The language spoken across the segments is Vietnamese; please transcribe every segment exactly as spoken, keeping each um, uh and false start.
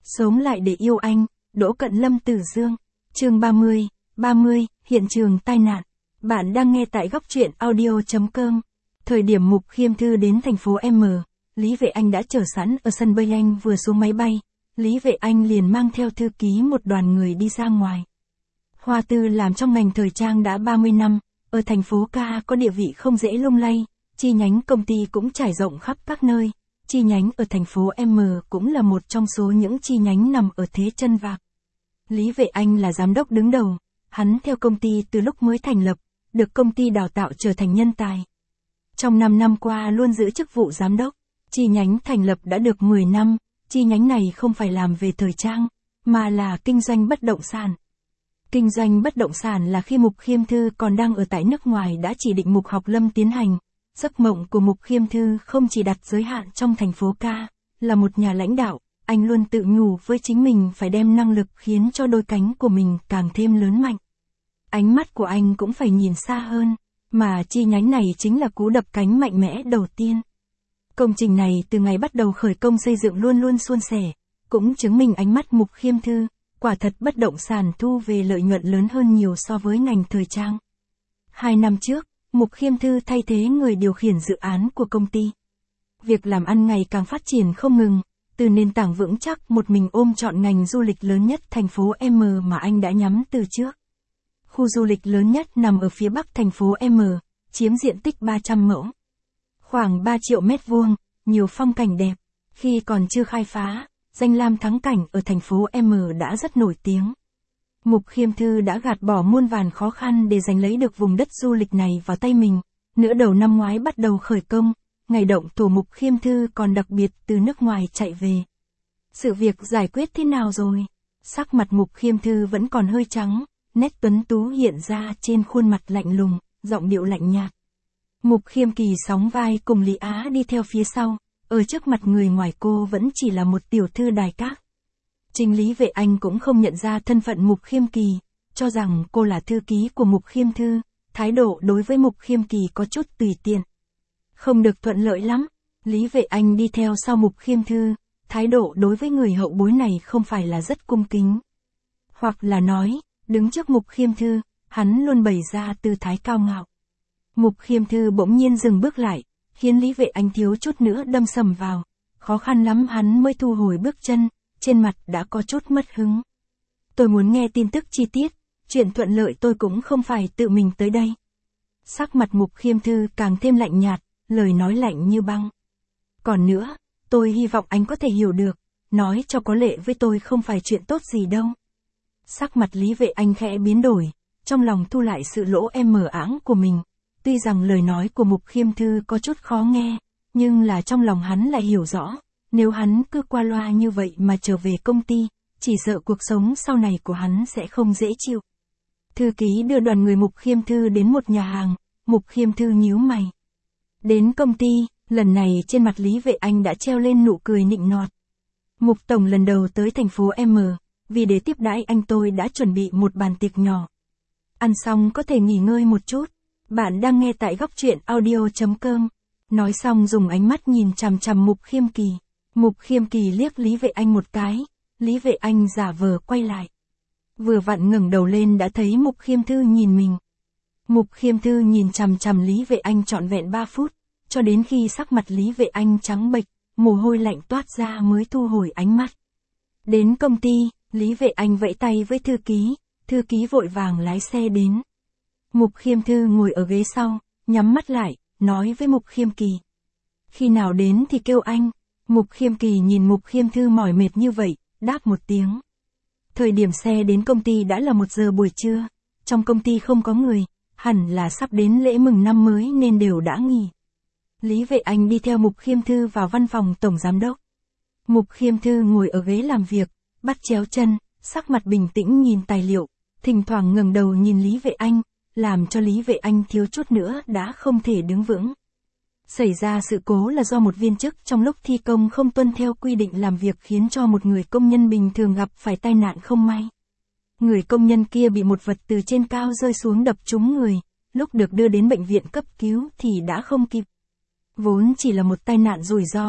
Sống lại để yêu anh, Đỗ Cận Lâm Từ Dương. Chương ba mươi, ba mươi, hiện trường tai nạn. Bạn đang nghe tại góc truyện audio chấm com. Thời điểm Mục Khiêm Thư đến thành phố M, Lý Vệ Anh đã chờ sẵn ở sân bay. Anh vừa xuống máy bay, Lý Vệ Anh liền mang theo thư ký một đoàn người đi ra ngoài. Hoa Tư làm trong ngành thời trang đã ba mươi năm, ở thành phố Ca có địa vị không dễ lung lay, chi nhánh công ty cũng trải rộng khắp các nơi. Chi nhánh ở thành phố M cũng là một trong số những chi nhánh nằm ở thế chân vạc. Lý Vệ Anh là giám đốc đứng đầu, hắn theo công ty từ lúc mới thành lập, được công ty đào tạo trở thành nhân tài. Trong năm năm qua luôn giữ chức vụ giám đốc, chi nhánh thành lập đã được mười năm, chi nhánh này không phải làm về thời trang, mà là kinh doanh bất động sản. Kinh doanh bất động sản là khi Mục Khiêm Thư còn đang ở tại nước ngoài đã chỉ định Mục Học Lâm tiến hành. Giấc mộng của Mục Khiêm Thư không chỉ đặt giới hạn trong thành phố Ca, là một nhà lãnh đạo, anh luôn tự nhủ với chính mình phải đem năng lực khiến cho đôi cánh của mình càng thêm lớn mạnh. Ánh mắt của anh cũng phải nhìn xa hơn, mà chi nhánh này chính là cú đập cánh mạnh mẽ đầu tiên. Công trình này từ ngày bắt đầu khởi công xây dựng luôn luôn suôn sẻ, cũng chứng minh ánh mắt Mục Khiêm Thư, quả thật bất động sản thu về lợi nhuận lớn hơn nhiều so với ngành thời trang. Hai năm trước, Mục Khiêm Thư thay thế người điều khiển dự án của công ty. Việc làm ăn ngày càng phát triển không ngừng, từ nền tảng vững chắc một mình ôm trọn ngành du lịch lớn nhất thành phố M mà anh đã nhắm từ trước. Khu du lịch lớn nhất nằm ở phía bắc thành phố M, chiếm diện tích ba trăm mẫu. Khoảng ba triệu mét vuông, nhiều phong cảnh đẹp. Khi còn chưa khai phá, danh lam thắng cảnh ở thành phố M đã rất nổi tiếng. Mục Khiêm Thư đã gạt bỏ muôn vàn khó khăn để giành lấy được vùng đất du lịch này vào tay mình. Nửa đầu năm ngoái bắt đầu khởi công, ngày động thổ Mục Khiêm Thư còn đặc biệt từ nước ngoài chạy về. Sự việc giải quyết thế nào rồi? Sắc mặt Mục Khiêm Thư vẫn còn hơi trắng, nét tuấn tú hiện ra trên khuôn mặt lạnh lùng, giọng điệu lạnh nhạt. Mục Khiêm Kỳ sóng vai cùng Lý Á đi theo phía sau, ở trước mặt người ngoài cô vẫn chỉ là một tiểu thư đài các. Chính Lý Vệ Anh cũng không nhận ra thân phận Mục Khiêm Kỳ, cho rằng cô là thư ký của Mục Khiêm Thư, thái độ đối với Mục Khiêm Kỳ có chút tùy tiện. Không được thuận lợi lắm, Lý Vệ Anh đi theo sau Mục Khiêm Thư, thái độ đối với người hậu bối này không phải là rất cung kính. Hoặc là nói, đứng trước Mục Khiêm Thư, hắn luôn bày ra tư thái cao ngạo. Mục Khiêm Thư bỗng nhiên dừng bước lại, khiến Lý Vệ Anh thiếu chút nữa đâm sầm vào, khó khăn lắm hắn mới thu hồi bước chân. Trên mặt đã có chút mất hứng. Tôi muốn nghe tin tức chi tiết, chuyện thuận lợi tôi cũng không phải tự mình tới đây. Sắc mặt Mục Khiêm Thư càng thêm lạnh nhạt, lời nói lạnh như băng. Còn nữa, tôi hy vọng anh có thể hiểu được, nói cho có lệ với tôi không phải chuyện tốt gì đâu. Sắc mặt Lý Vệ Anh khẽ biến đổi, trong lòng thu lại sự lỗ em mờ áng của mình. Tuy rằng lời nói của Mục Khiêm Thư có chút khó nghe, nhưng là trong lòng hắn lại hiểu rõ. Nếu hắn cứ qua loa như vậy mà trở về công ty, chỉ sợ cuộc sống sau này của hắn sẽ không dễ chịu. Thư ký đưa đoàn người Mục Khiêm Thư đến một nhà hàng, Mục Khiêm Thư nhíu mày. Đến công ty, lần này trên mặt Lý Vệ Anh đã treo lên nụ cười nịnh nọt. Mục Tổng lần đầu tới thành phố M, vì để tiếp đãi anh tôi đã chuẩn bị một bàn tiệc nhỏ. Ăn xong có thể nghỉ ngơi một chút, bạn đang nghe tại góc truyện audio chấm com. Nói xong dùng ánh mắt nhìn chằm chằm Mục Khiêm Kỳ. Mục Khiêm Kỳ liếc Lý Vệ Anh một cái, Lý Vệ Anh giả vờ quay lại. Vừa vặn ngẩng đầu lên đã thấy Mục Khiêm Thư nhìn mình. Mục Khiêm Thư nhìn chằm chằm Lý Vệ Anh trọn vẹn ba phút, cho đến khi sắc mặt Lý Vệ Anh trắng bệch, mồ hôi lạnh toát ra mới thu hồi ánh mắt. Đến công ty, Lý Vệ Anh vẫy tay với thư ký, thư ký vội vàng lái xe đến. Mục Khiêm Thư ngồi ở ghế sau, nhắm mắt lại, nói với Mục Khiêm Kỳ. Khi nào đến thì kêu anh. Mục Khiêm Kỳ nhìn Mục Khiêm Thư mỏi mệt như vậy, đáp một tiếng. Thời điểm xe đến công ty đã là một giờ buổi trưa, trong công ty không có người, hẳn là sắp đến lễ mừng năm mới nên đều đã nghỉ. Lý Vệ Anh đi theo Mục Khiêm Thư vào văn phòng tổng giám đốc. Mục Khiêm Thư ngồi ở ghế làm việc, bắt chéo chân, sắc mặt bình tĩnh nhìn tài liệu, thỉnh thoảng ngẩng đầu nhìn Lý Vệ Anh, làm cho Lý Vệ Anh thiếu chút nữa đã không thể đứng vững. Xảy ra sự cố là do một viên chức trong lúc thi công không tuân theo quy định làm việc khiến cho một người công nhân bình thường gặp phải tai nạn không may. Người công nhân kia bị một vật từ trên cao rơi xuống đập trúng người, lúc được đưa đến bệnh viện cấp cứu thì đã không kịp. Vốn chỉ là một tai nạn rủi ro,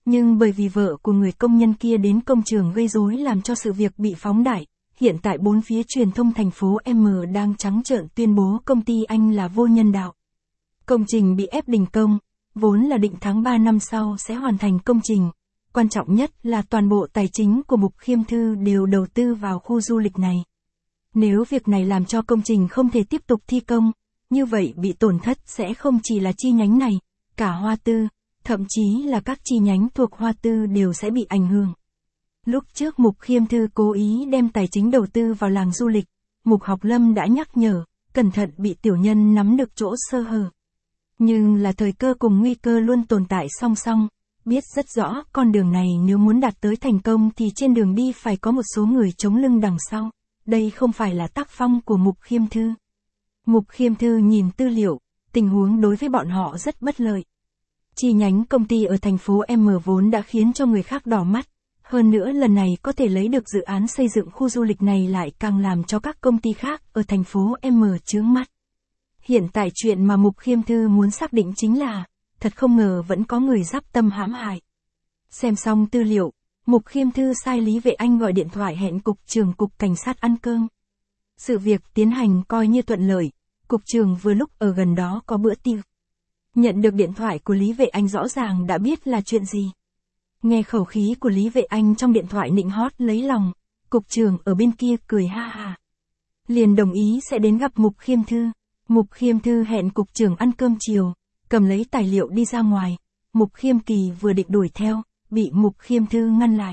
Nhưng bởi vì vợ của người công nhân kia đến công trường gây rối làm cho sự việc bị phóng đại, hiện tại bốn phía truyền thông thành phố M đang trắng trợn tuyên bố công ty anh là vô nhân đạo. Công trình bị ép đình công, vốn là định tháng ba năm sau sẽ hoàn thành công trình. Quan trọng nhất là toàn bộ tài chính của Mục Khiêm Thư đều đầu tư vào khu du lịch này. Nếu việc này làm cho công trình không thể tiếp tục thi công, như vậy bị tổn thất sẽ không chỉ là chi nhánh này, cả Hoa Tư, thậm chí là các chi nhánh thuộc Hoa Tư đều sẽ bị ảnh hưởng. Lúc trước Mục Khiêm Thư cố ý đem tài chính đầu tư vào làng du lịch, Mục Học Lâm đã nhắc nhở, cẩn thận bị tiểu nhân nắm được chỗ sơ hở. Nhưng là thời cơ cùng nguy cơ luôn tồn tại song song, biết rất rõ con đường này nếu muốn đạt tới thành công thì trên đường đi phải có một số người chống lưng đằng sau, đây không phải là tác phong của Mục Khiêm Thư. Mục Khiêm Thư nhìn tư liệu, tình huống đối với bọn họ rất bất lợi. Chi nhánh công ty ở thành phố M vốn đã khiến cho người khác đỏ mắt, hơn nữa lần này có thể lấy được dự án xây dựng khu du lịch này lại càng làm cho các công ty khác ở thành phố M chướng mắt. Hiện tại chuyện mà Mục Khiêm Thư muốn xác định chính là, thật không ngờ vẫn có người giáp tâm hãm hại. Xem xong tư liệu, Mục Khiêm Thư sai Lý Vệ Anh gọi điện thoại hẹn cục trưởng cục cảnh sát ăn cơm. Sự việc tiến hành coi như thuận lợi, cục trưởng vừa lúc ở gần đó có bữa tiệc. Nhận được điện thoại của Lý Vệ Anh rõ ràng đã biết là chuyện gì. Nghe khẩu khí của Lý Vệ Anh trong điện thoại nịnh hót lấy lòng, cục trưởng ở bên kia cười ha ha. Liền đồng ý sẽ đến gặp Mục Khiêm Thư. Mục Khiêm Thư hẹn cục trưởng ăn cơm chiều, cầm lấy tài liệu đi ra ngoài. Mục Khiêm Kỳ vừa định đuổi theo, bị Mục Khiêm Thư ngăn lại.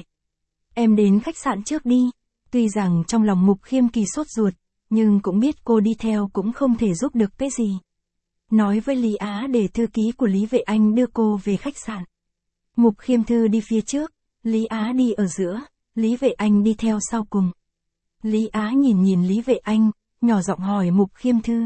Em đến khách sạn trước đi. Tuy rằng trong lòng Mục Khiêm Kỳ sốt ruột, nhưng cũng biết cô đi theo cũng không thể giúp được cái gì. Nói với Lý Á để thư ký của Lý Vệ Anh đưa cô về khách sạn. Mục Khiêm Thư đi phía trước, Lý Á đi ở giữa, Lý Vệ Anh đi theo sau cùng. Lý Á nhìn nhìn Lý Vệ Anh, nhỏ giọng hỏi Mục Khiêm Thư.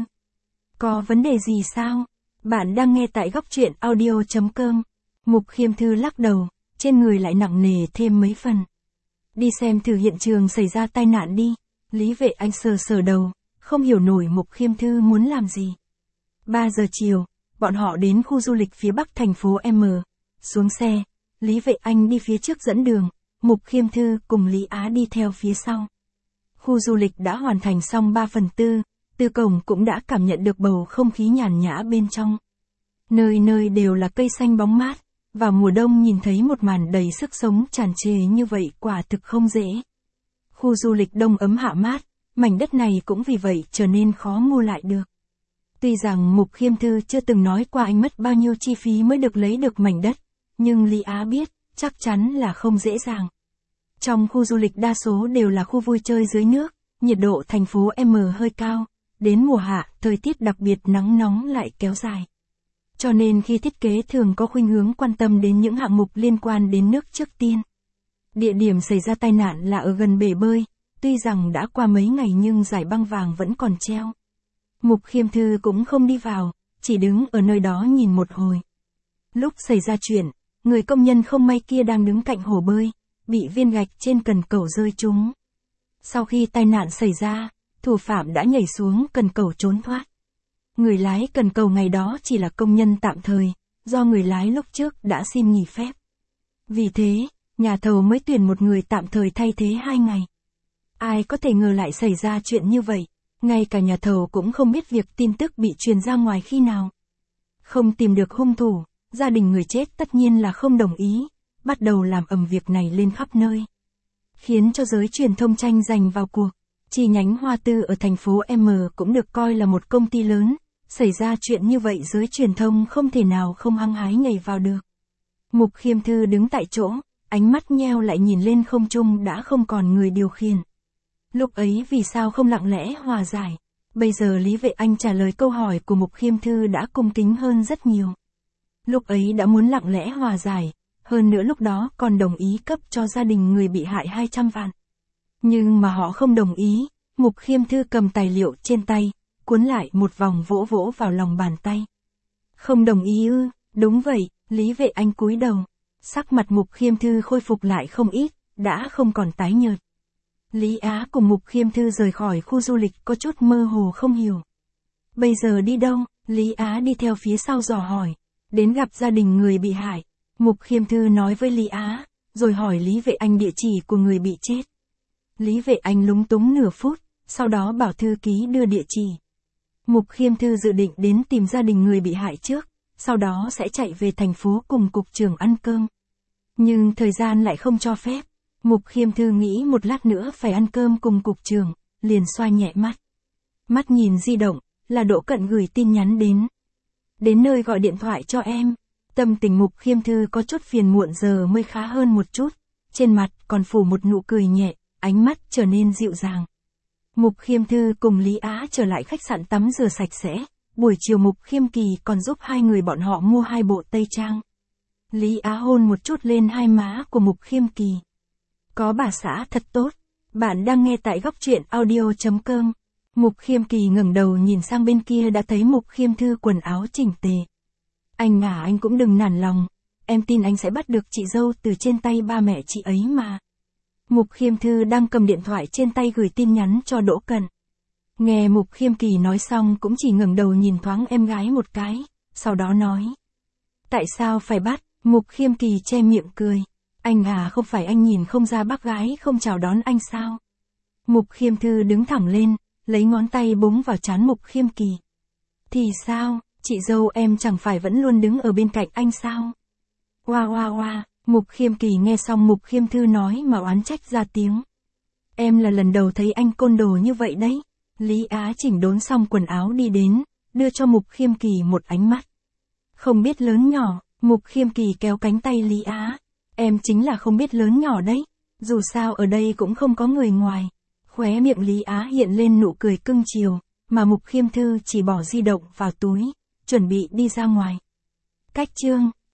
Có vấn đề gì sao? Bạn đang nghe tại góc truyện audio chấm com. Mục Khiêm Thư lắc đầu, trên người lại nặng nề thêm mấy phần. Đi xem thử hiện trường xảy ra tai nạn đi. Lý Vệ Anh sờ sờ đầu, không hiểu nổi Mục Khiêm Thư muốn làm gì. ba giờ chiều, bọn họ đến khu du lịch phía bắc thành phố M. Xuống xe, Lý Vệ Anh đi phía trước dẫn đường, Mục Khiêm Thư cùng Lý Á đi theo phía sau. Khu du lịch đã hoàn thành xong ba phần tư, từ cổng cũng đã cảm nhận được bầu không khí nhàn nhã bên trong. Nơi nơi đều là cây xanh bóng mát, vào mùa đông nhìn thấy một màn đầy sức sống tràn trề như vậy quả thực không dễ. Khu du lịch đông ấm hạ mát, mảnh đất này cũng vì vậy trở nên khó mua lại được. Tuy rằng Mục Khiêm Thư chưa từng nói qua anh mất bao nhiêu chi phí mới được lấy được mảnh đất, nhưng Lý Á biết, chắc chắn là không dễ dàng. Trong khu du lịch đa số đều là khu vui chơi dưới nước, nhiệt độ thành phố M hơi cao, đến mùa hạ, thời tiết đặc biệt nắng nóng lại kéo dài. Cho nên khi thiết kế thường có khuynh hướng quan tâm đến những hạng mục liên quan đến nước trước tiên. Địa điểm xảy ra tai nạn là ở gần bể bơi, tuy rằng đã qua mấy ngày nhưng dải băng vàng vẫn còn treo. Mục Khiêm Thư cũng không đi vào, chỉ đứng ở nơi đó nhìn một hồi. Lúc xảy ra chuyện, người công nhân không may kia đang đứng cạnh hồ bơi, bị viên gạch trên cần cầu rơi trúng. Sau khi tai nạn xảy ra, thủ phạm đã nhảy xuống cần cầu trốn thoát. Người lái cần cầu ngày đó chỉ là công nhân tạm thời, do người lái lúc trước đã xin nghỉ phép. Vì thế, nhà thầu mới tuyển một người tạm thời thay thế hai ngày. Ai có thể ngờ lại xảy ra chuyện như vậy, ngay cả nhà thầu cũng không biết việc tin tức bị truyền ra ngoài khi nào. Không tìm được hung thủ, gia đình người chết tất nhiên là không đồng ý, bắt đầu làm ầm việc này lên khắp nơi. Khiến cho giới truyền thông tranh giành vào cuộc. Chi nhánh Hoa Tư ở thành phố M cũng được coi là một công ty lớn, xảy ra chuyện như vậy giới truyền thông không thể nào không hăng hái nhảy vào được. Mục Khiêm Thư đứng tại chỗ, ánh mắt nheo lại nhìn lên không trung đã không còn người điều khiển. Lúc ấy vì sao không lặng lẽ hòa giải? Bây giờ Lý Vệ Anh trả lời câu hỏi của Mục Khiêm Thư đã cung kính hơn rất nhiều. Lúc ấy đã muốn lặng lẽ hòa giải, hơn nữa lúc đó còn đồng ý cấp cho gia đình người bị hại hai trăm vạn. Nhưng mà họ không đồng ý, Mục Khiêm Thư cầm tài liệu trên tay, cuốn lại một vòng vỗ vỗ vào lòng bàn tay. Không đồng ý ư? Đúng vậy, Lý Vệ Anh cúi đầu. Sắc mặt Mục Khiêm Thư khôi phục lại không ít, đã không còn tái nhợt. Lý Á cùng Mục Khiêm Thư rời khỏi khu du lịch có chút mơ hồ không hiểu. Bây giờ đi đâu? Lý Á đi theo phía sau dò hỏi. Đến gặp gia đình người bị hại. Mục Khiêm Thư nói với Lý Á, rồi hỏi Lý Vệ Anh địa chỉ của người bị chết. Lý Vệ Anh lúng túng nửa phút, sau đó bảo thư ký đưa địa chỉ. Mục Khiêm Thư dự định đến tìm gia đình người bị hại trước, sau đó sẽ chạy về thành phố cùng cục trưởng ăn cơm. Nhưng thời gian lại không cho phép. Mục Khiêm Thư nghĩ một lát nữa phải ăn cơm cùng cục trưởng, liền xoa nhẹ mắt. Mắt nhìn di động, là Đỗ Cận gửi tin nhắn đến. Đến nơi gọi điện thoại cho em. Tâm tình Mục Khiêm Thư có chút phiền muộn giờ mới khá hơn một chút. Trên mặt còn phủ một nụ cười nhẹ, ánh mắt trở nên dịu dàng. Mục Khiêm Thư cùng Lý Á trở lại khách sạn tắm rửa sạch sẽ. Buổi chiều Mục Khiêm Kỳ còn giúp hai người bọn họ mua hai bộ tây trang. Lý Á hôn một chút lên hai má của Mục Khiêm Kỳ. Có bà xã thật tốt. Bạn đang nghe tại góc truyện audio chấm com. Mục Khiêm Kỳ ngẩng đầu nhìn sang bên kia đã thấy Mục Khiêm Thư quần áo chỉnh tề. Anh à, anh cũng đừng nản lòng. Em tin anh sẽ bắt được chị dâu từ trên tay ba mẹ chị ấy mà. Mục Khiêm Thư đang cầm điện thoại trên tay gửi tin nhắn cho Đỗ Cận. Nghe Mục Khiêm Kỳ nói xong cũng chỉ ngẩng đầu nhìn thoáng em gái một cái, sau đó nói. Tại sao phải bắt? Mục Khiêm Kỳ che miệng cười. Anh à, không phải anh nhìn không ra bác gái không chào đón anh sao? Mục Khiêm Thư đứng thẳng lên, lấy ngón tay búng vào trán Mục Khiêm Kỳ. Thì sao, chị dâu em chẳng phải vẫn luôn đứng ở bên cạnh anh sao? Oa oa oa, Mục Khiêm Kỳ nghe xong Mục Khiêm Thư nói mà oán trách ra tiếng. Em là lần đầu thấy anh côn đồ như vậy đấy. Lý Á chỉnh đốn xong quần áo đi đến, đưa cho Mục Khiêm Kỳ một ánh mắt. Không biết lớn nhỏ, Mục Khiêm Kỳ kéo cánh tay Lý Á. Em chính là không biết lớn nhỏ đấy, dù sao ở đây cũng không có người ngoài. Khóe miệng Lý Á hiện lên nụ cười cưng chiều, mà Mục Khiêm Thư chỉ bỏ di động vào túi, chuẩn bị đi ra ngoài. Cách chương